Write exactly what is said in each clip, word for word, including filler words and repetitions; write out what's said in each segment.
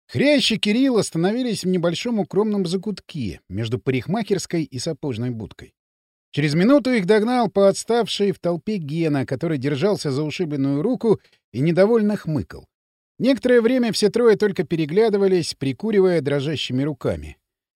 Хрящ и Кирилл остановились в небольшом укромном закутке между парикмахерской и сапожной будкой. Через минуту их догнал поотставший в толпе Гена, который держался за ушибленную руку и недовольно хмыкал. Некоторое время все трое только переглядывались, прикуривая дрожащими руками.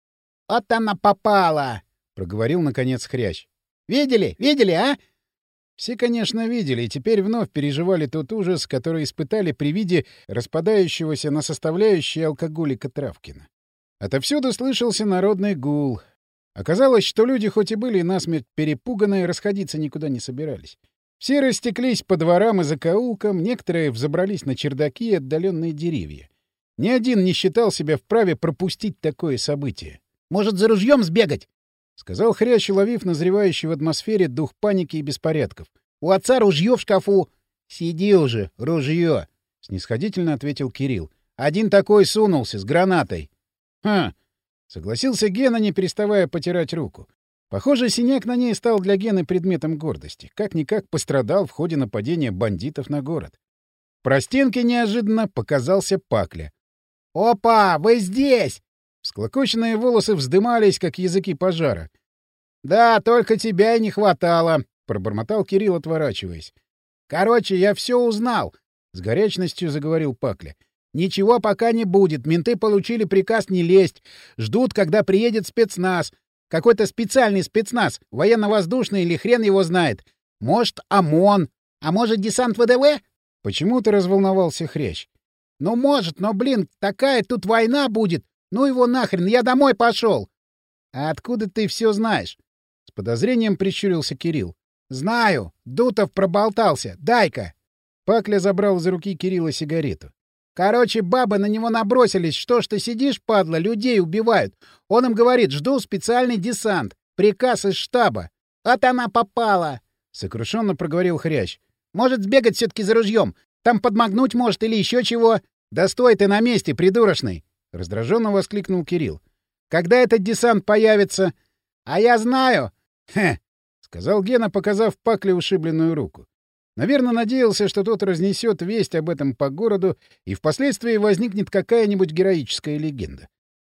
— Вот она попала! — проговорил, наконец, Хрящ. — Видели? Видели, а? Все, конечно, видели, и теперь вновь переживали тот ужас, который испытали при виде распадающегося на составляющие алкоголика Травкина. Отовсюду слышался народный гул. Оказалось, что люди, хоть и были насмерть перепуганные, расходиться никуда не собирались. Все растеклись по дворам и закоулкам, некоторые взобрались на чердаки и отдаленные деревья. Ни один не считал себя вправе пропустить такое событие. — Может, за ружьем сбегать? — сказал Хрящ, уловив назревающий в атмосфере дух паники и беспорядков. — У отца ружье в шкафу. — Сиди уже, ружье! — снисходительно ответил Кирилл. — Один такой сунулся, с гранатой. — Хм! — согласился Гена, не переставая потирать руку. Похоже, синяк на ней стал для Гены предметом гордости. Как-никак пострадал в ходе нападения бандитов на город. В простенке неожиданно показался Пакля. — Опа! Вы здесь! Всклокоченные волосы вздымались, как языки пожара. — Да, только тебя и не хватало, — пробормотал Кирилл, отворачиваясь. — Короче, я все узнал, — с горячностью заговорил Пакля. — Ничего пока не будет. Менты получили приказ не лезть. Ждут, когда приедет спецназ. Какой-то специальный спецназ, военно-воздушный или хрен его знает. Может, ОМОН, а может, десант ВДВ? Почему-то разволновался Хрящ. — Ну, может, но, блин, такая тут война будет. Ну его нахрен, я домой пошел. — А откуда ты все знаешь? — с подозрением прищурился Кирилл. — Знаю. Дутов проболтался. Дай-ка. Пакля забрал из руки Кирилла сигарету. — Короче, бабы на него набросились. Что ж ты сидишь, падла, людей убивают. Он им говорит, жду специальный десант. Приказ из штаба. — Вот она попала! — сокрушенно проговорил Хрящ. — Может, сбегать все-таки за ружьем? Там подмагнуть может или еще чего? — Да стой ты на месте, придурочный! — раздраженно воскликнул Кирилл. — Когда этот десант появится? — А я знаю! — Хе! — сказал Гена, показав Пакле ушибленную руку. Наверное, надеялся, что тот разнесет весть об этом по городу, и впоследствии возникнет какая-нибудь героическая легенда.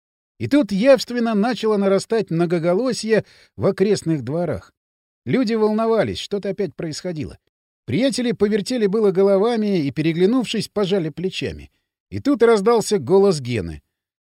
И тут явственно начало нарастать многоголосье в окрестных дворах. Люди волновались, что-то опять происходило. Приятели повертели было головами и, переглянувшись, пожали плечами. И тут раздался голос Гены.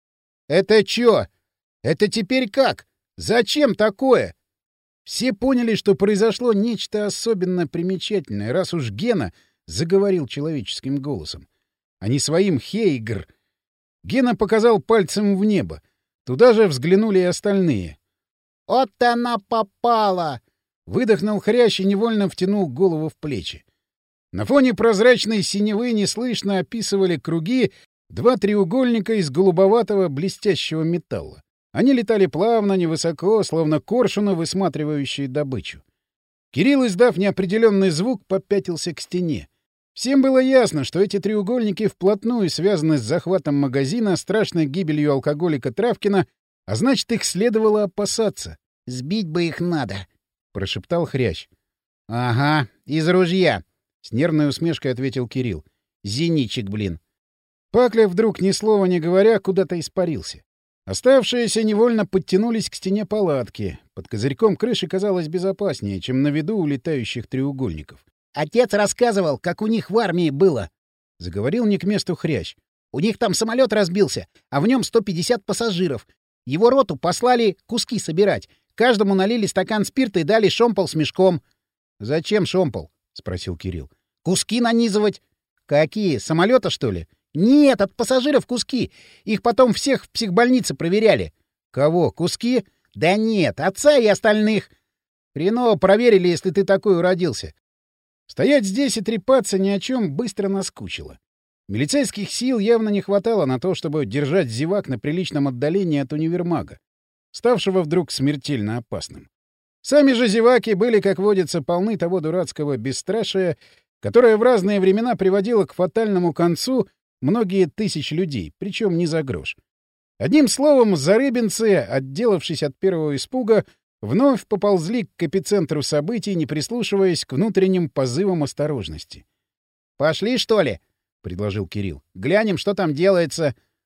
— Это чё? Это теперь как? Зачем такое? Все поняли, что произошло нечто особенно примечательное, раз уж Гена заговорил человеческим голосом, а не своим «Хейгр». Гена показал пальцем в небо. Туда же взглянули и остальные. — Вот она попала! — выдохнул Хрящ и невольно втянул голову в плечи. На фоне прозрачной синевы неслышно описывали круги два треугольника из голубоватого блестящего металла. Они летали плавно, невысоко, словно коршуны, высматривающие добычу. Кирилл, издав неопределенный звук, попятился к стене. Всем было ясно, что эти треугольники вплотную связаны с захватом магазина, страшной гибелью алкоголика Травкина, а значит, их следовало опасаться. — Сбить бы их надо, — прошептал Хрящ. — Ага, из ружья, — с нервной усмешкой ответил Кирилл. — Зенитчик, блин. Пакля вдруг, ни слова не говоря, куда-то испарился. Оставшиеся невольно подтянулись к стене палатки. Под козырьком крыши казалось безопаснее, чем на виду у летающих треугольников. — Отец рассказывал, как у них в армии было, — заговорил не к месту Хрящ. — У них там самолет разбился, а в нем сто пятьдесят пассажиров. Его роту послали куски собирать. Каждому налили стакан спирта и дали шомпол с мешком. — Зачем шомпол? — спросил Кирилл. — Куски нанизывать. — Какие? Самолета, что ли? — Нет, от пассажиров куски. Их потом всех в психбольнице проверяли. — Кого? Куски? — Да нет, отца и остальных. — Хреново проверили, если ты такой уродился. Стоять здесь и трепаться ни о чем быстро наскучило. Милицейских сил явно не хватало на то, чтобы держать зевак на приличном отдалении от универмага, ставшего вдруг смертельно опасным. Сами же зеваки были, как водится, полны того дурацкого бесстрашия, которое в разные времена приводило к фатальному концу многие тысячи людей, причем не за грош. Одним словом, зарыбинцы, отделавшись от первого испуга, вновь поползли к эпицентру событий, не прислушиваясь к внутренним позывам осторожности. — Пошли, что ли? — предложил Кирилл. — Глянем, что там делается.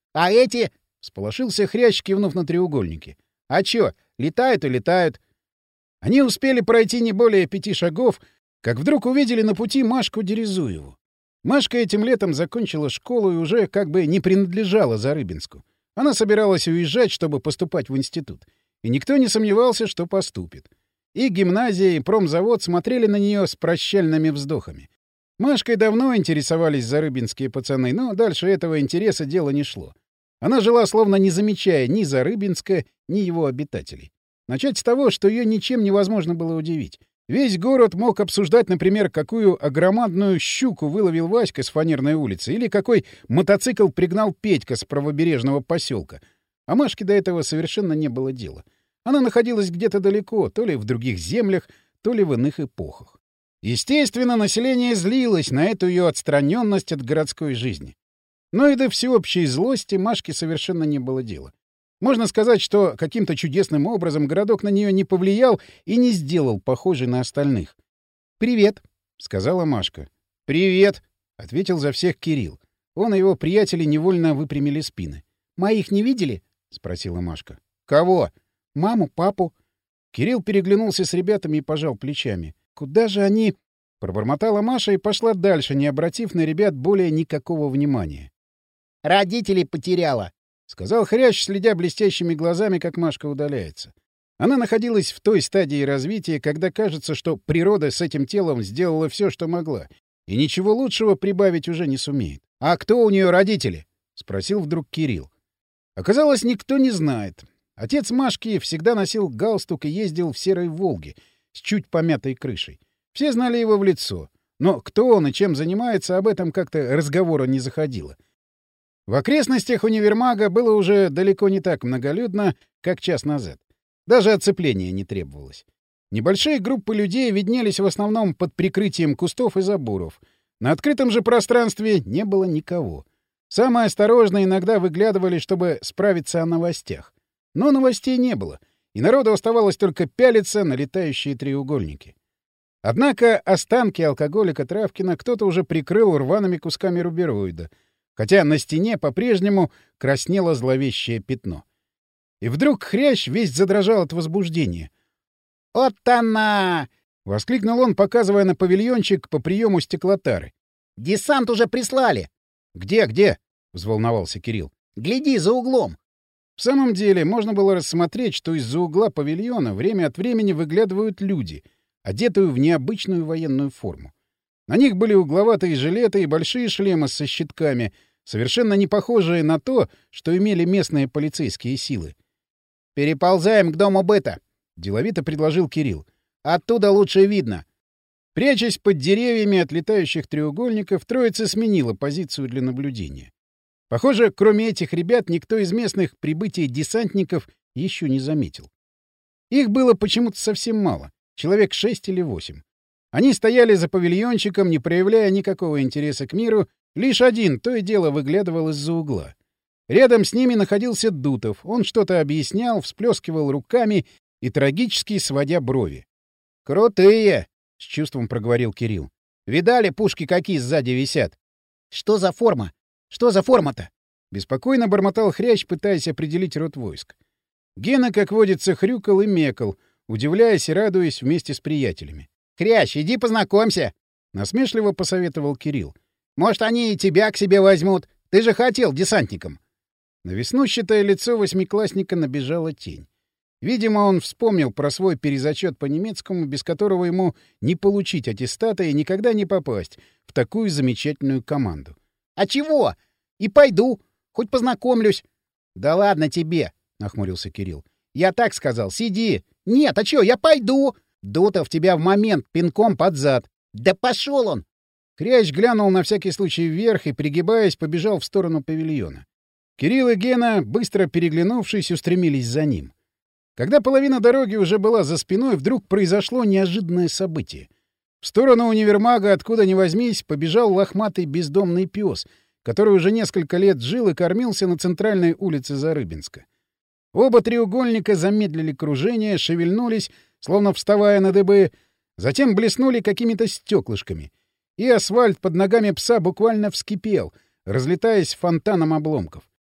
А эти? — всполошился Хрящ, кивнув на треугольники. — А чё, летают и летают. Они успели пройти не более пяти шагов, как вдруг увидели на пути Машку Дерезуеву. Машка этим летом закончила школу и уже как бы не принадлежала Зарыбинску. Она собиралась уезжать, чтобы поступать в институт. И никто не сомневался, что поступит. И гимназия, и промзавод смотрели на нее с прощальными вздохами. Машкой давно интересовались зарыбинские пацаны, но дальше этого интереса дело не шло. Она жила, словно не замечая ни Зарыбинска, ни его обитателей. Начать с того, что ее ничем невозможно было удивить. Весь город мог обсуждать, например, какую огромадную щуку выловил Васька с Фанерной улицы или какой мотоцикл пригнал Петька с правобережного поселка. А Машке до этого совершенно не было дела. Она находилась где-то далеко, то ли в других землях, то ли в иных эпохах. Естественно, население злилось на эту ее отстраненность от городской жизни. Но и до всеобщей злости Машке совершенно не было дела. Можно сказать, что каким-то чудесным образом городок на нее не повлиял и не сделал похожей на остальных. «Привет», — сказала Машка. «Привет», — ответил за всех Кирилл. Он и его приятели невольно выпрямили спины. «Моих не видели?» — спросила Машка. «Кого?» «Маму, папу». Кирилл переглянулся с ребятами и пожал плечами. «Куда же они...» — пробормотала Маша и пошла дальше, не обратив на ребят более никакого внимания. «Родителей потеряла», — сказал Хрящ, следя блестящими глазами, как Машка удаляется. Она находилась в той стадии развития, когда кажется, что природа с этим телом сделала все, что могла, и ничего лучшего прибавить уже не сумеет. «А кто у нее родители?» — спросил вдруг Кирилл. Оказалось, никто не знает. Отец Машки всегда носил галстук и ездил в серой «Волге» с чуть помятой крышей. Все знали его в лицо, но кто он и чем занимается, об этом как-то разговора не заходило. В окрестностях универмага было уже далеко не так многолюдно, как час назад. Даже оцепления не требовалось. Небольшие группы людей виднелись в основном под прикрытием кустов и заборов. На открытом же пространстве не было никого. Самые осторожные иногда выглядывали, чтобы справиться о новостях. Но новостей не было, и народу оставалось только пялиться на летающие треугольники. Однако останки алкоголика Травкина кто-то уже прикрыл рваными кусками рубероида, хотя на стене по-прежнему краснело зловещее пятно. И вдруг Хрящ весь задрожал от возбуждения. «Вот она!» — воскликнул он, показывая на павильончик по приему стеклотары. «Десант уже прислали!» «Где, где?» — взволновался Кирилл. «Гляди, за углом!» В самом деле, можно было рассмотреть, что из-за угла павильона время от времени выглядывают люди, одетые в необычную военную форму. На них были угловатые жилеты и большие шлемы со щитками, совершенно не похожие на то, что имели местные полицейские силы. «Переползаем к дому быта», — деловито предложил Кирилл. «Оттуда лучше видно». Прячась под деревьями от летающих треугольников, троица сменила позицию для наблюдения. Похоже, кроме этих ребят, никто из местных прибытия десантников еще не заметил. Их было почему-то совсем мало, человек шесть или восемь. Они стояли за павильончиком, не проявляя никакого интереса к миру, лишь один то и дело выглядывал из-за угла. Рядом с ними находился Дутов, он что-то объяснял, всплескивал руками и трагически сводя брови. «Крутые!» — с чувством проговорил Кирилл. «Видали, пушки какие сзади висят?» «Что за форма? Что за форма-то?» — беспокойно бормотал Хрящ, пытаясь определить род войск. Гена, как водится, хрюкал и мекал, удивляясь и радуясь вместе с приятелями. «Хрящ, иди познакомься!» — насмешливо посоветовал Кирилл. «Может, они и тебя к себе возьмут? Ты же хотел десантником!» На веснущатое лицо восьмиклассника набежала тень. Видимо, он вспомнил про свой перезачет по немецкому, без которого ему не получить аттестата и никогда не попасть в такую замечательную команду. «А чего? И пойду. Хоть познакомлюсь». «Да ладно тебе», — нахмурился Кирилл. «Я так сказал. Сиди». «Нет, а чё? Я пойду». Дутов тебя в момент пинком под зад. «Да пошел он!» Хрящ глянул на всякий случай вверх и, пригибаясь, побежал в сторону павильона. Кирилл и Гена, быстро переглянувшись, устремились за ним. Когда половина дороги уже была за спиной, вдруг произошло неожиданное событие. В сторону универмага, откуда ни возьмись, побежал лохматый бездомный пес, который уже несколько лет жил и кормился на центральной улице Зарыбинска. Оба треугольника замедлили кружение, шевельнулись, словно вставая на дыбы, затем блеснули какими-то стеклышками, и асфальт под ногами пса буквально вскипел, разлетаясь фонтаном обломков.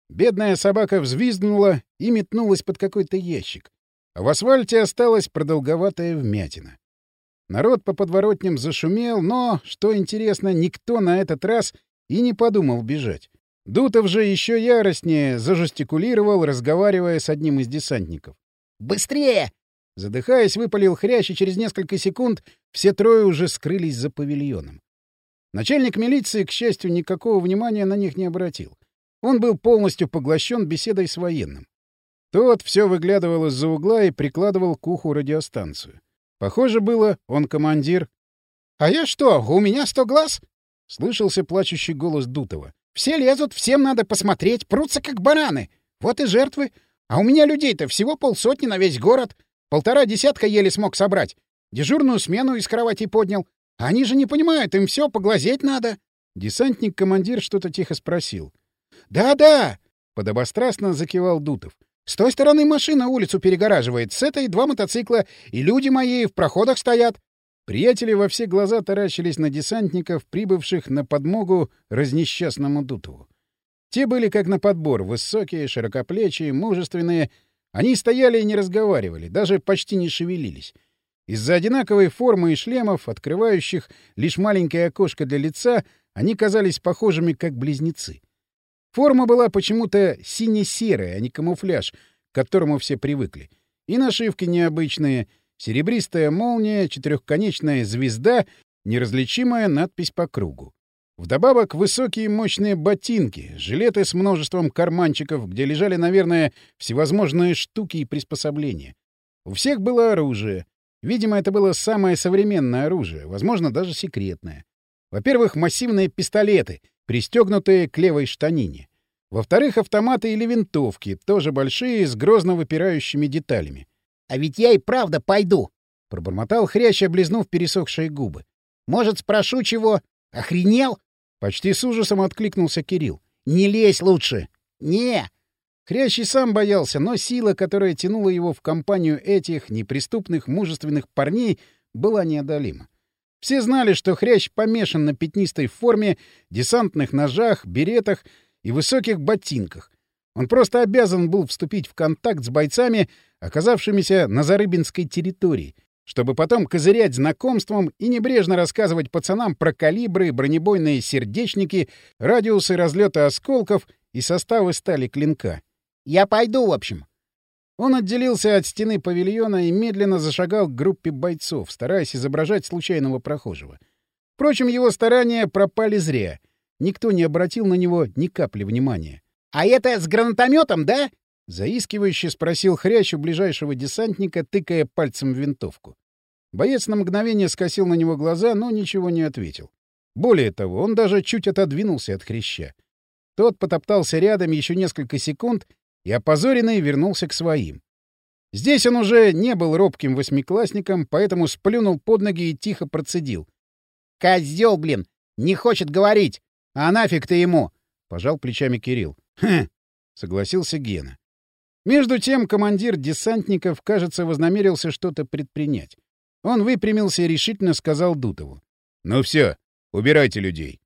Бедная собака взвизгнула и метнулась под какой-то ящик. А в асфальте осталась продолговатая вмятина. Народ по подворотням зашумел, но, что интересно, никто на этот раз и не подумал бежать. Дутов же еще яростнее зажестикулировал, разговаривая с одним из десантников. «Быстрее!» Задыхаясь, выпалил Хрящ, и через несколько секунд все трое уже скрылись за павильоном. Начальник милиции, к счастью, никакого внимания на них не обратил. Он был полностью поглощен беседой с военным. Тот все выглядывал из-за угла и прикладывал к уху радиостанцию. Похоже было, он командир. — А я что, у меня сто глаз? — слышался плачущий голос Дутова. — Все лезут, всем надо посмотреть, прутся как бараны. Вот и жертвы. А у меня людей-то всего полсотни на весь город. Полтора десятка еле смог собрать. Дежурную смену из кровати поднял. А они же не понимают, им все поглазеть надо. Десантник-командир что-то тихо спросил. «Да, — Да-да! — подобострастно закивал Дутов. — С той стороны машина улицу перегораживает, с этой два мотоцикла, и люди мои в проходах стоят. Приятели во все глаза таращились на десантников, прибывших на подмогу разнесчастному Дутову. Те были как на подбор, высокие, широкоплечие, мужественные. Они стояли и не разговаривали, даже почти не шевелились. Из-за одинаковой формы и шлемов, открывающих лишь маленькое окошко для лица, они казались похожими как близнецы. Форма была почему-то сине-серая, а не камуфляж, к которому все привыкли. И нашивки необычные — серебристая молния, четырехконечная звезда, неразличимая надпись по кругу. Вдобавок высокие мощные ботинки, жилеты с множеством карманчиков, где лежали, наверное, всевозможные штуки и приспособления. У всех было оружие. Видимо, это было самое современное оружие, возможно, даже секретное. Во-первых, массивные пистолеты, пристегнутые к левой штанине. Во-вторых, автоматы или винтовки, тоже большие, с грозно выпирающими деталями. — А ведь я и правда пойду, — пробормотал Хрящ, облизнув пересохшие губы. — Может, спрошу чего? Охренел? Почти с ужасом откликнулся Кирилл. — Не лезь лучше. — Не. Хрящ и сам боялся, но сила, которая тянула его в компанию этих неприступных мужественных парней, была неодолима. Все знали, что Хрящ помешан на пятнистой форме, десантных ножах, беретах и высоких ботинках. Он просто обязан был вступить в контакт с бойцами, оказавшимися на Зарыбинской территории, чтобы потом козырять знакомством и небрежно рассказывать пацанам про калибры, бронебойные сердечники, радиусы разлета осколков и составы стали клинка. «Я пойду, в общем». Он отделился от стены павильона и медленно зашагал к группе бойцов, стараясь изображать случайного прохожего. Впрочем, его старания пропали зря. Никто не обратил на него ни капли внимания. «А это с гранатометом, да?» — заискивающе спросил Хрящ у ближайшего десантника, тыкая пальцем в винтовку. Боец на мгновение скосил на него глаза, но ничего не ответил. Более того, он даже чуть отодвинулся от Хряща. Тот потоптался рядом еще несколько секунд и, опозоренный, вернулся к своим. Здесь он уже не был робким восьмиклассником, поэтому сплюнул под ноги и тихо процедил. «Козёл, блин! Не хочет говорить! А нафиг ты ему!» — пожал плечами Кирилл. «Хм!» — согласился Гена. Между тем командир десантников, кажется, вознамерился что-то предпринять. Он выпрямился и решительно сказал Дутову. «Ну все, убирайте людей».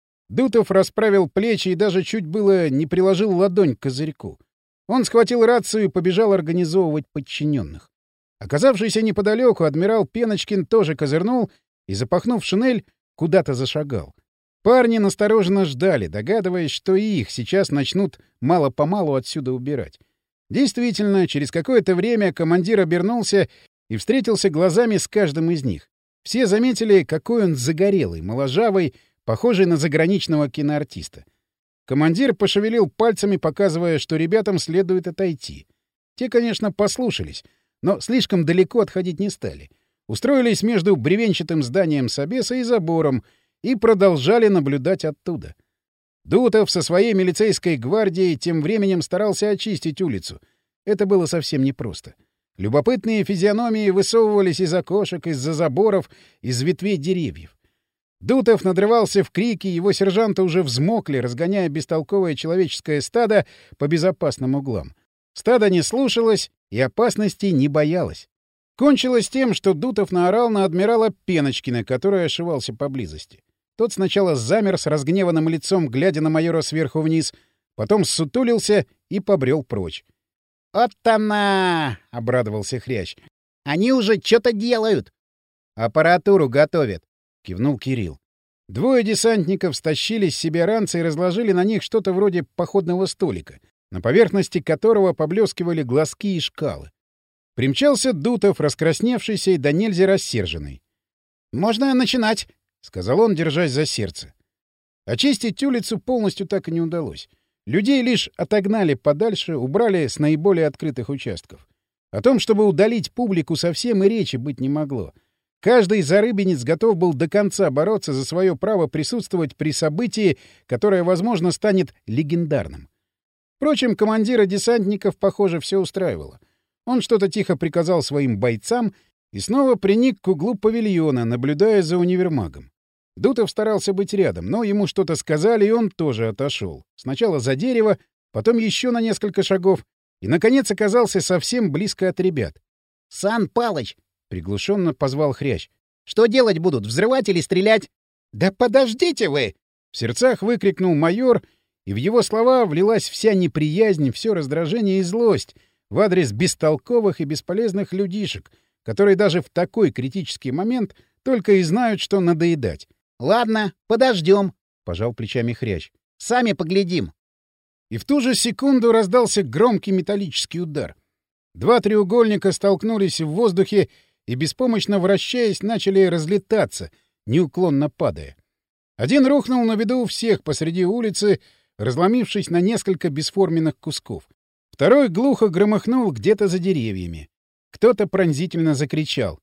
Дутов расправил плечи и даже чуть было не приложил ладонь к козырьку. Он схватил рацию и побежал организовывать подчиненных. Оказавшийся неподалеку, адмирал Пеночкин тоже козырнул и, запахнув шинель, куда-то зашагал. Парни настороженно ждали, догадываясь, что и их сейчас начнут мало-помалу отсюда убирать. Действительно, через какое-то время командир обернулся и встретился глазами с каждым из них. Все заметили, какой он загорелый, моложавый, похожий на заграничного киноартиста. Командир пошевелил пальцами, показывая, что ребятам следует отойти. Те, конечно, послушались, но слишком далеко отходить не стали. Устроились между бревенчатым зданием Собеса и забором и продолжали наблюдать оттуда. Дутов со своей милицейской гвардией тем временем старался очистить улицу. Это было совсем непросто. Любопытные физиономии высовывались из окошек, из-за заборов, из ветвей деревьев. Дутов надрывался в крике, его сержанты уже взмокли, разгоняя бестолковое человеческое стадо по безопасным углам. Стадо не слушалось и опасностей не боялось. Кончилось тем, что Дутов наорал на адмирала Пеночкина, который ошивался поблизости. Тот сначала замер с разгневанным лицом, глядя на майора сверху вниз, потом ссутулился и побрел прочь. — Вот она! — обрадовался Хрящ. — Они уже что-то делают. — Аппаратуру готовят, — кивнул Кирилл. Двое десантников стащили с себя ранцы и разложили на них что-то вроде походного столика, на поверхности которого поблескивали глазки и шкалы. Примчался Дутов, раскрасневшийся и до нельзя рассерженный. — Можно начинать, — сказал он, держась за сердце. Очистить улицу полностью так и не удалось. Людей лишь отогнали подальше, убрали с наиболее открытых участков. О том, чтобы удалить публику, совсем и речи быть не могло. Каждый зарыбинец готов был до конца бороться за свое право присутствовать при событии, которое, возможно, станет легендарным. Впрочем, командира десантников, похоже, все устраивало. Он что-то тихо приказал своим бойцам и снова приник к углу павильона, наблюдая за универмагом. Дутов старался быть рядом, но ему что-то сказали, и он тоже отошел. Сначала за дерево, потом еще на несколько шагов, и, наконец, оказался совсем близко от ребят. — Сан Палыч! — приглушенно позвал Хрящ. — Что делать будут, взрывать или стрелять? — Да подождите вы! — в сердцах выкрикнул майор, и в его слова влилась вся неприязнь, все раздражение и злость в адрес бестолковых и бесполезных людишек, которые даже в такой критический момент только и знают, что надоедать. — Ладно, подождем, — пожал плечами Хрящ. — Сами поглядим. И в ту же секунду раздался громкий металлический удар. Два треугольника столкнулись в воздухе и, беспомощно вращаясь, начали разлетаться, неуклонно падая. Один рухнул на виду у всех посреди улицы, разломившись на несколько бесформенных кусков. Второй глухо громыхнул где-то за деревьями. Кто-то пронзительно закричал.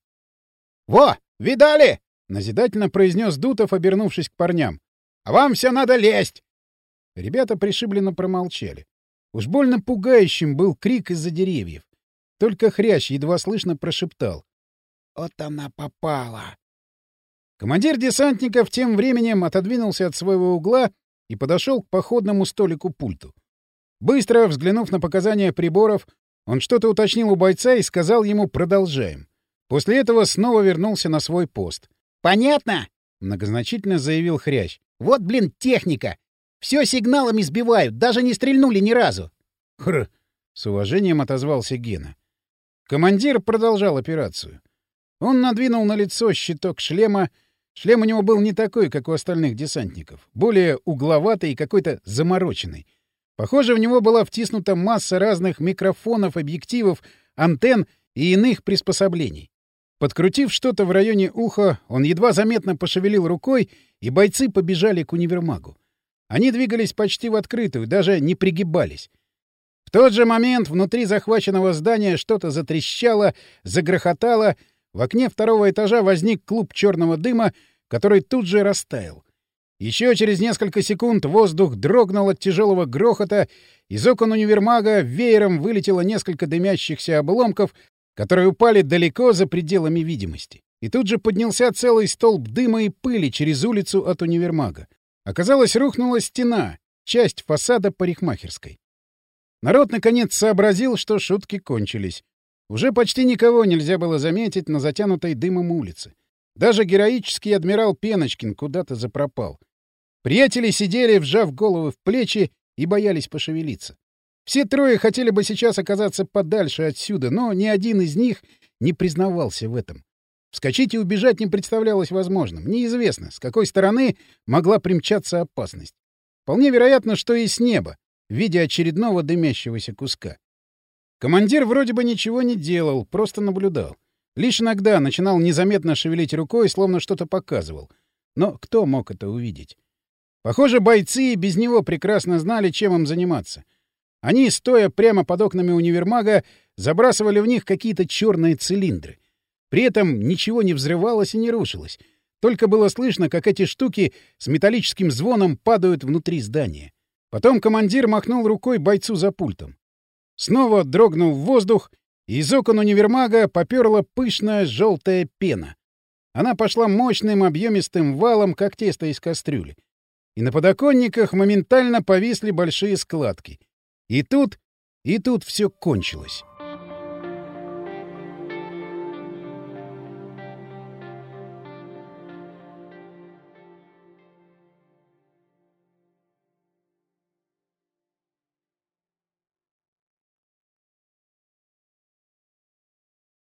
— Во! Видали? — назидательно произнес Дутов, обернувшись к парням. — А вам все надо лезть! Ребята пришибленно промолчали. Уж больно пугающим был крик из-за деревьев. Только Хрящ едва слышно прошептал. — Вот она попала! Командир десантников тем временем отодвинулся от своего угла и подошел к походному столику-пульту. Быстро взглянув на показания приборов, он что-то уточнил у бойца и сказал ему «продолжаем». После этого снова вернулся на свой пост. «Понятно?» — многозначительно заявил Хрящ. «Вот, блин, техника! Все сигналами сбивают, даже не стрельнули ни разу!» «Хр!» — с уважением отозвался Гена. Командир продолжал операцию. Он надвинул на лицо щиток шлема. Шлем у него был не такой, как у остальных десантников. Более угловатый и какой-то замороченный. Похоже, в него была втиснута масса разных микрофонов, объективов, антенн и иных приспособлений. Подкрутив что-то в районе уха, он едва заметно пошевелил рукой, и бойцы побежали к универмагу. Они двигались почти в открытую, даже не пригибались. В тот же момент внутри захваченного здания что-то затрещало, загрохотало. В окне второго этажа возник клуб черного дыма, который тут же растаял. Еще через несколько секунд воздух дрогнул от тяжелого грохота, из окон универмага веером вылетело несколько дымящихся обломков, которые упали далеко за пределами видимости. И тут же поднялся целый столб дыма и пыли через улицу от универмага. Оказалось, рухнула стена, часть фасада парикмахерской. Народ, наконец, сообразил, что шутки кончились. Уже почти никого нельзя было заметить на затянутой дымом улице. Даже героический адмирал Пеночкин куда-то запропал. Приятели сидели, вжав головы в плечи, и боялись пошевелиться. Все трое хотели бы сейчас оказаться подальше отсюда, но ни один из них не признавался в этом. Вскочить и убежать не представлялось возможным. Неизвестно, с какой стороны могла примчаться опасность. Вполне вероятно, что и с неба, в виде очередного дымящегося куска. Командир вроде бы ничего не делал, просто наблюдал. Лишь иногда начинал незаметно шевелить рукой, словно что-то показывал. Но кто мог это увидеть? Похоже, бойцы и без него прекрасно знали, чем им заниматься. Они, стоя прямо под окнами универмага, забрасывали в них какие-то черные цилиндры. При этом ничего не взрывалось и не рушилось. Только было слышно, как эти штуки с металлическим звоном падают внутри здания. Потом командир махнул рукой бойцу за пультом. Снова дрогнул воздух, и из окон универмага поперла пышная желтая пена. Она пошла мощным объемистым валом, как тесто из кастрюли. И на подоконниках моментально повисли большие складки. И тут, и тут все кончилось.